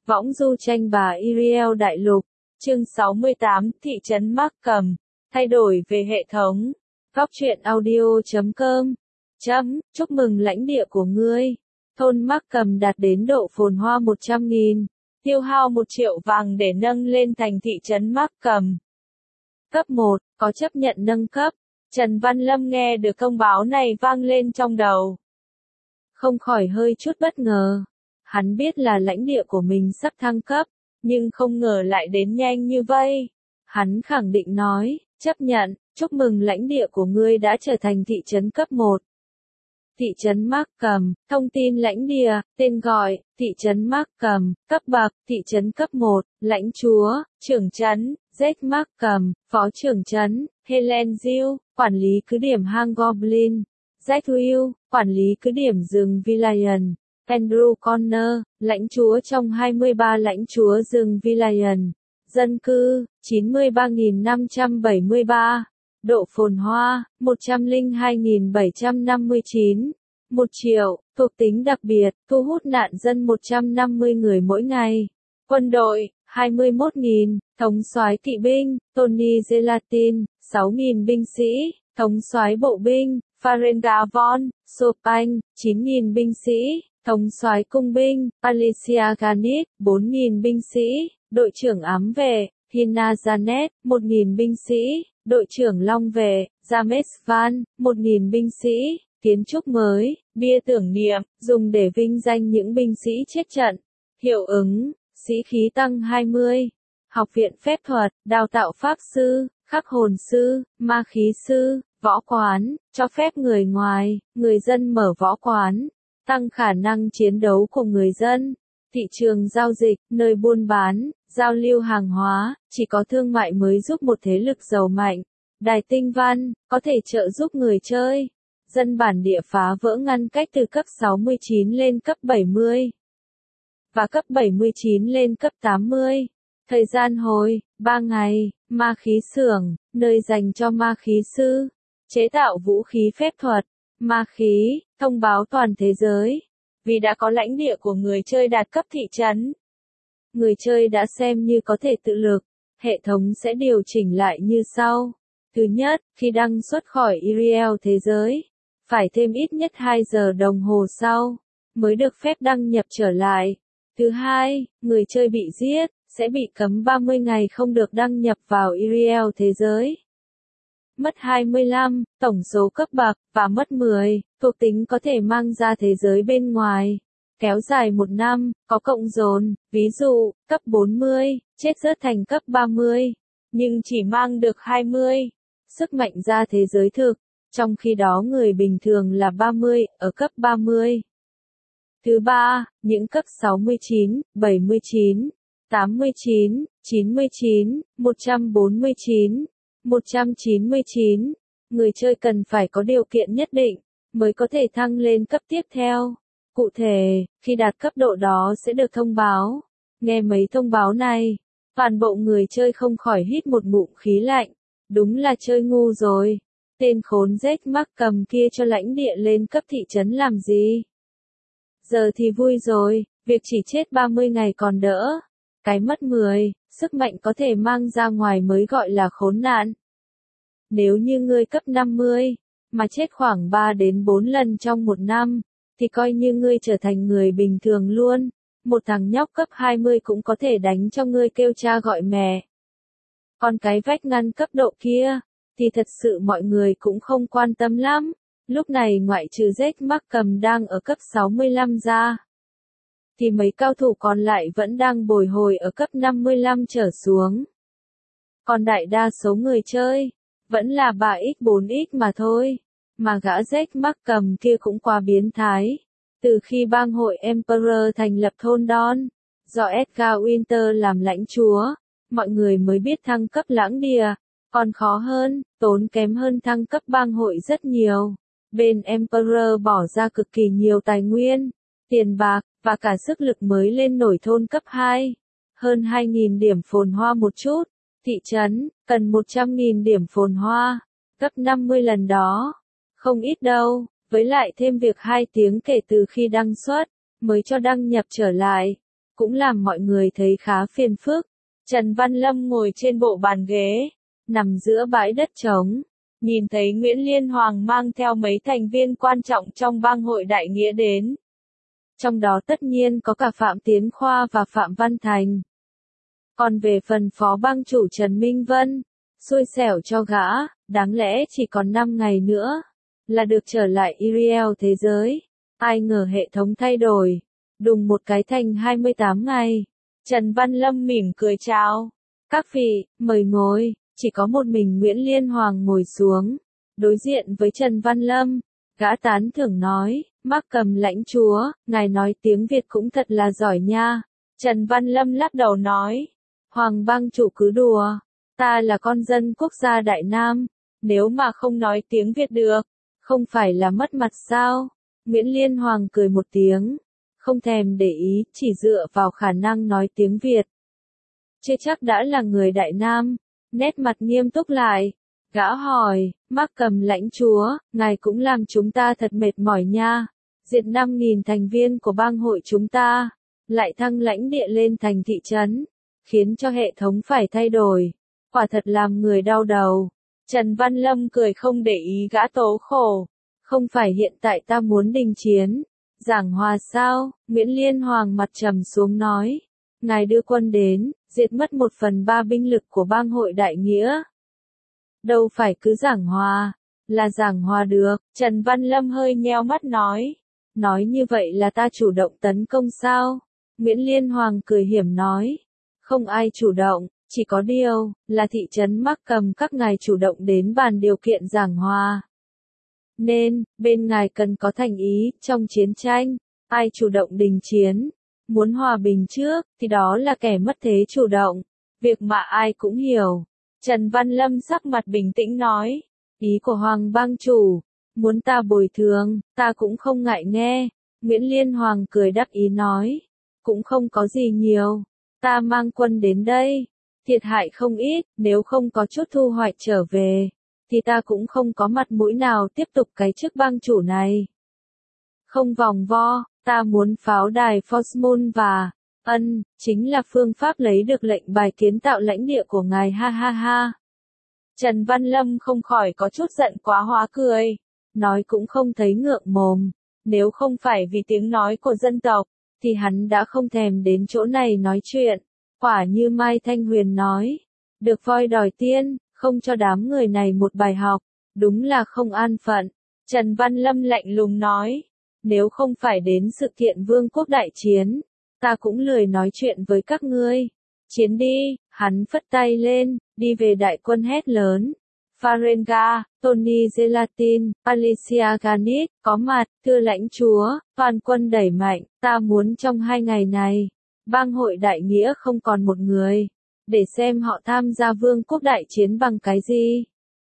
Võng du tranh bà Iriel Đại Lục, chương 68, thị trấn Markham, thay đổi về hệ thống. Góc truyện audio.com. Chúc mừng lãnh địa của ngươi. Thôn Markham đạt đến độ phồn hoa 100.000, tiêu hao 1 triệu vàng để nâng lên thành thị trấn Markham. Cấp 1, có chấp nhận nâng cấp. Trần Văn Lâm nghe được thông báo này vang lên trong đầu. Không khỏi hơi chút bất ngờ. Hắn biết là lãnh địa của mình sắp thăng cấp, nhưng không ngờ lại đến nhanh như vậy. Hắn khẳng định nói, chấp nhận, chúc mừng lãnh địa của ngươi đã trở thành thị trấn cấp 1. Thị trấn Markham, thông tin lãnh địa, tên gọi, thị trấn Markham, cấp bậc, thị trấn cấp 1, lãnh chúa, trưởng trấn, Jack Markham, phó trưởng trấn, Helen Gill, quản lý cứ điểm hang Goblin, Jack Will, quản lý cứ điểm rừng Villain, Andrew Connor, lãnh chúa trong 23 lãnh chúa rừng Villain, dân cư, 93.573, độ phồn hoa, 102.759, 1 triệu, thuộc tính đặc biệt, thu hút nạn dân 150 người mỗi ngày, quân đội, 21.000, thống soái kỵ binh, Tony Gelatin, 6.000 binh sĩ, thống soái bộ binh, Farenga von Chopin, 9.000 binh sĩ, thống soái cung binh, Alicia Garnett, 4.000 binh sĩ, đội trưởng ám vệ, Hina Janet, 1.000 binh sĩ, đội trưởng long vệ, James Van, 1.000 binh sĩ, kiến trúc mới, bia tưởng niệm, dùng để vinh danh những binh sĩ chết trận, hiệu ứng, sĩ khí tăng 20, học viện phép thuật, đào tạo pháp sư, khắc hồn sư, ma khí sư, võ quán, cho phép người ngoài, người dân mở võ quán, tăng khả năng chiến đấu của người dân, thị trường giao dịch, nơi buôn bán, giao lưu hàng hóa, chỉ có thương mại mới giúp một thế lực giàu mạnh, đài tinh văn, có thể trợ giúp người chơi, dân bản địa phá vỡ ngăn cách từ cấp 69 lên cấp 70, và cấp 79 lên cấp 80. Thời gian hồi, 3 ngày, ma khí xưởng, nơi dành cho ma khí sư, chế tạo vũ khí phép thuật, ma khí, thông báo toàn thế giới. Vì đã có lãnh địa của người chơi đạt cấp thị trấn, người chơi đã xem như có thể tự lực, hệ thống sẽ điều chỉnh lại như sau. Thứ nhất, khi đăng xuất khỏi Iriel thế giới, phải thêm ít nhất 2 giờ đồng hồ sau, mới được phép đăng nhập trở lại. Thứ hai, người chơi bị giết, sẽ bị cấm 30 ngày không được đăng nhập vào Iriel thế giới. Mất 25, tổng số cấp bậc, và mất 10, thuộc tính có thể mang ra thế giới bên ngoài. Kéo dài 1 năm, có cộng dồn, ví dụ, cấp 40, chết rớt thành cấp 30, nhưng chỉ mang được 20. Sức mạnh ra thế giới thực, trong khi đó người bình thường là 30, ở cấp 30. Thứ ba, những cấp 69, 79, 89, 99, 149, 199, người chơi cần phải có điều kiện nhất định, mới có thể thăng lên cấp tiếp theo. Cụ thể, khi đạt cấp độ đó sẽ được thông báo. Nghe mấy thông báo này, toàn bộ người chơi không khỏi hít một ngụm khí lạnh. Đúng là chơi ngu rồi. Tên khốn Jack Markham kia cho lãnh địa lên cấp thị trấn làm gì? Giờ thì vui rồi, việc chỉ chết 30 ngày còn đỡ. Cái mất 10, sức mạnh có thể mang ra ngoài mới gọi là khốn nạn. Nếu như ngươi cấp 50, mà chết khoảng 3 đến 4 lần trong 1 năm, thì coi như ngươi trở thành người bình thường luôn. Một thằng nhóc cấp 20 cũng có thể đánh cho ngươi kêu cha gọi mẹ. Còn cái vách ngăn cấp độ kia, thì thật sự mọi người cũng không quan tâm lắm. Lúc này ngoại trừ Jack Markham đang ở cấp 65 ra, thì mấy cao thủ còn lại vẫn đang bồi hồi ở cấp 55 trở xuống. Còn đại đa số người chơi, vẫn là 3x4x mà thôi. Mà gã Jack Markham kia cũng quá biến thái. Từ khi bang hội Emperor thành lập thôn Don, do Edgar Winter làm lãnh chúa, mọi người mới biết thăng cấp lãng địa, còn khó hơn, tốn kém hơn thăng cấp bang hội rất nhiều. Bên Emperor bỏ ra cực kỳ nhiều tài nguyên, tiền bạc, và cả sức lực mới lên nổi thôn cấp 2. Hơn 2.000 điểm phồn hoa một chút, thị trấn, cần 100.000 điểm phồn hoa, gấp 50 lần đó. Không ít đâu, với lại thêm việc 2 tiếng kể từ khi đăng xuất, mới cho đăng nhập trở lại. cũng làm mọi người thấy khá phiền phức. Trần Văn Lâm ngồi trên bộ bàn ghế, nằm giữa bãi đất trống, nhìn thấy Nguyễn Liên Hoàng mang theo mấy thành viên quan trọng trong bang hội Đại Nghĩa đến. Trong đó tất nhiên có cả Phạm Tiến Khoa và Phạm Văn Thành. Còn về phần phó bang chủ Trần Minh Vân, xui xẻo cho gã, đáng lẽ chỉ còn 5 ngày nữa là được trở lại Iriel thế giới. Ai ngờ hệ thống thay đổi, đùng một cái thành 28 ngày. Trần Văn Lâm mỉm cười chào. Các vị, mời ngồi. Chỉ có một mình Nguyễn Liên Hoàng ngồi xuống, đối diện với Trần Văn Lâm. Gã tán thưởng nói, Mác Cầm lãnh chúa, ngài nói tiếng Việt cũng thật là giỏi nha. Trần Văn Lâm lắc đầu nói, Hoàng bang chủ cứ đùa, ta là con dân quốc gia Đại Nam, nếu mà không nói tiếng Việt được, không phải là mất mặt sao? Nguyễn Liên Hoàng cười một tiếng, không thèm để ý, chỉ dựa vào khả năng nói tiếng Việt. Chưa chắc đã là người Đại Nam. Nét mặt nghiêm túc lại, gã hỏi, Mác Cầm lãnh chúa, ngài cũng làm chúng ta thật mệt mỏi nha. Diệt 5.000 thành viên của bang hội chúng ta, lại thăng lãnh địa lên thành thị trấn, khiến cho hệ thống phải thay đổi. Quả thật làm người đau đầu. Trần Văn Lâm cười không để ý gã tố khổ. Không phải hiện tại ta muốn đình chiến, giảng hòa sao? Nguyễn Liên Hoàng mặt trầm xuống nói. Ngài đưa quân đến, diệt mất 1/3 binh lực của bang hội Đại Nghĩa. Đâu phải cứ giảng hòa, là giảng hòa được. Trần Văn Lâm hơi nheo mắt nói. Nói như vậy là ta chủ động tấn công sao? Nguyễn Liên Hoàng cười hiểm nói. Không ai chủ động, chỉ có điều, là thị trấn Mác Cầm các ngài chủ động đến bàn điều kiện giảng hòa. Nên, bên ngài cần có thành ý, trong chiến tranh, ai chủ động đình chiến, muốn hòa bình trước, thì đó là kẻ mất thế chủ động. Việc mà ai cũng hiểu. Trần Văn Lâm sắc mặt bình tĩnh nói. Ý của Hoàng bang chủ, muốn ta bồi thường, ta cũng không ngại nghe. Nguyễn Liên Hoàng cười đắc ý nói. Cũng không có gì nhiều. Ta mang quân đến đây. Thiệt hại không ít, nếu không có chút thu hoạch trở về, thì ta cũng không có mặt mũi nào tiếp tục cái chức bang chủ này. Không vòng vo. Ta muốn pháo đài Phosmoon và, chính là phương pháp lấy được lệnh bài kiến tạo lãnh địa của ngài ha ha ha. Trần Văn Lâm không khỏi có chút giận quá hóa cười. Nói cũng không thấy ngượng mồm. Nếu không phải vì tiếng nói của dân tộc, thì hắn đã không thèm đến chỗ này nói chuyện. Quả như Mai Thanh Huyền nói. Được voi đòi tiên, không cho đám người này một bài học. Đúng là không an phận. Trần Văn Lâm lạnh lùng nói. Nếu không phải đến sự kiện vương quốc đại chiến, ta cũng lười nói chuyện với các ngươi. Chiến đi, hắn phất tay lên, đi về đại quân hét lớn. Farenga, Tony Gelatin, Alicia Ganit, có mặt, thưa lãnh chúa, toàn quân đẩy mạnh, ta muốn trong 2 ngày này, bang hội Đại Nghĩa không còn một người, để xem họ tham gia vương quốc đại chiến bằng cái gì.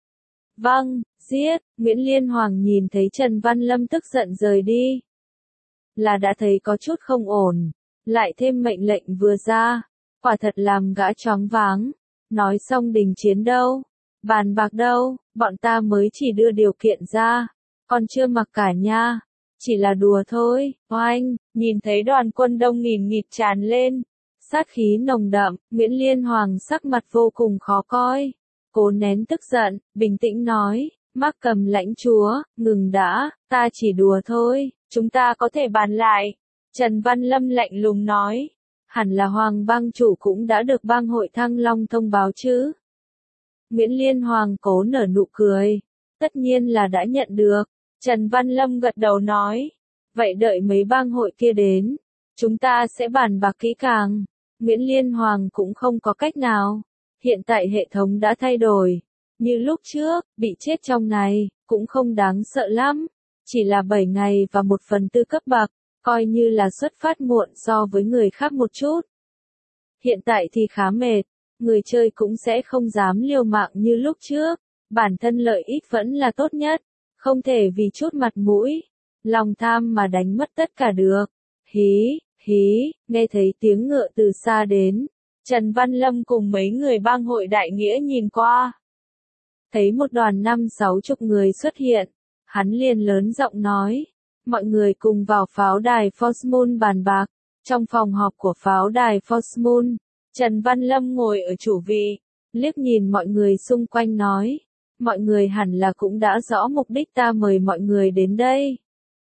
Vâng, giết. Nguyễn Liên Hoàng nhìn thấy Trần Văn Lâm tức giận rời đi, là đã thấy có chút không ổn, lại thêm mệnh lệnh vừa ra, quả thật làm gã choáng váng. Nói xong đình chiến đâu, bàn bạc đâu, bọn ta mới chỉ đưa điều kiện ra, còn chưa mặc cả nha, chỉ là đùa thôi. Oanh, nhìn thấy đoàn quân đông nghìn nghịt tràn lên, sát khí nồng đậm, Nguyễn Liên Hoàng sắc mặt vô cùng khó coi. Cố nén tức giận, bình tĩnh nói, Mác Cầm lãnh chúa, ngừng đã, ta chỉ đùa thôi, chúng ta có thể bàn lại. Trần Văn Lâm lạnh lùng nói, hẳn là Hoàng bang chủ cũng đã được bang hội Thăng Long thông báo chứ. Nguyễn Liên Hoàng cố nở nụ cười, tất nhiên là đã nhận được. Trần Văn Lâm gật đầu nói, vậy đợi mấy bang hội kia đến, chúng ta sẽ bàn bạc kỹ càng. Nguyễn Liên Hoàng cũng không có cách nào. Hiện tại hệ thống đã thay đổi. Như lúc trước, bị chết trong này, cũng không đáng sợ lắm. Chỉ là 7 ngày và 1/4 cấp bậc, coi như là xuất phát muộn so với người khác một chút. Hiện tại thì khá mệt, người chơi cũng sẽ không dám liều mạng như lúc trước. Bản thân lợi ích vẫn là tốt nhất, không thể vì chút mặt mũi, lòng tham mà đánh mất tất cả được. Hí, hí, nghe thấy tiếng ngựa từ xa đến. Trần Văn Lâm cùng mấy người bang hội Đại Nghĩa nhìn qua. Thấy một đoàn 50-60 người xuất hiện, hắn liền lớn giọng nói. Mọi người cùng vào pháo đài Phosmoon bàn bạc. Trong phòng họp của pháo đài Forsmoon, Trần Văn Lâm ngồi ở chủ vị, liếc nhìn mọi người xung quanh nói, mọi người hẳn là cũng đã rõ mục đích ta mời mọi người đến đây.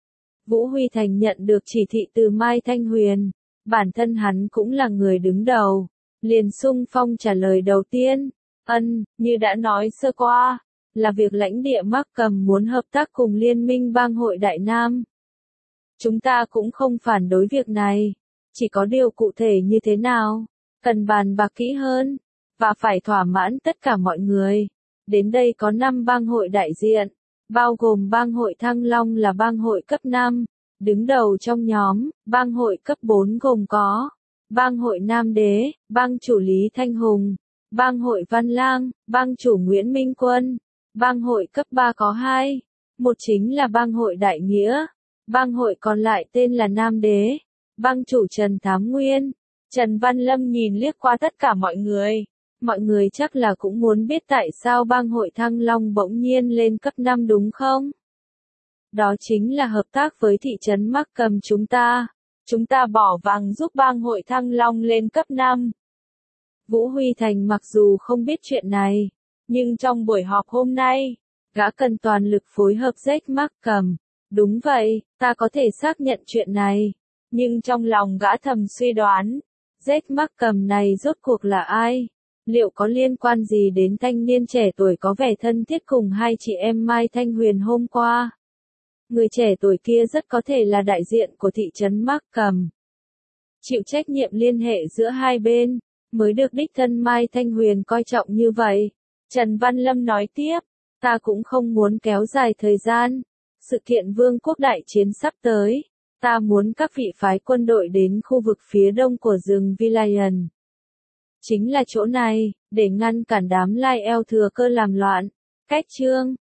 Vũ Huy Thành nhận được chỉ thị từ Mai Thanh Huyền, bản thân hắn cũng là người đứng đầu, liền xung phong trả lời đầu tiên, như đã nói sơ qua, là việc lãnh địa Markham muốn hợp tác cùng Liên minh bang hội Đại Nam. Chúng ta cũng không phản đối việc này, chỉ có điều cụ thể như thế nào, cần bàn bạc kỹ hơn, và phải thỏa mãn tất cả mọi người. Đến đây có 5 bang hội đại diện, bao gồm bang hội Thăng Long là bang hội cấp 5, đứng đầu trong nhóm, bang hội cấp 4 gồm có bang hội Nam Đế, bang chủ Lý Thanh Hùng, bang hội Văn Lang, bang chủ Nguyễn Minh Quân, bang hội cấp 3 có 2, một chính là bang hội Đại Nghĩa, bang hội còn lại tên là Nam Đế, bang chủ Trần Thám Nguyên. Trần Văn Lâm nhìn liếc qua tất cả mọi người chắc là cũng muốn biết tại sao bang hội Thăng Long bỗng nhiên lên cấp 5 đúng không? Đó chính là hợp tác với thị trấn Markham chúng ta bỏ vàng giúp bang hội Thăng Long lên cấp 5. Vũ Huy Thành mặc dù không biết chuyện này, nhưng trong buổi họp hôm nay, gã cần toàn lực phối hợp Jack Markham. Đúng vậy, ta có thể xác nhận chuyện này, nhưng trong lòng gã thầm suy đoán, Jack Markham này rốt cuộc là ai? Liệu có liên quan gì đến thanh niên trẻ tuổi có vẻ thân thiết cùng hai chị em Mai Thanh Huyền hôm qua? Người trẻ tuổi kia rất có thể là đại diện của thị trấn Markham, chịu trách nhiệm liên hệ giữa hai bên, mới được đích thân Mai Thanh Huyền coi trọng như vậy. Trần Văn Lâm nói tiếp, ta cũng không muốn kéo dài thời gian, sự kiện vương quốc đại chiến sắp tới, ta muốn các vị phái quân đội đến khu vực phía đông của rừng Vilayan. Chính là chỗ này, để ngăn cản đám Lai Eo thừa cơ làm loạn. Cách chương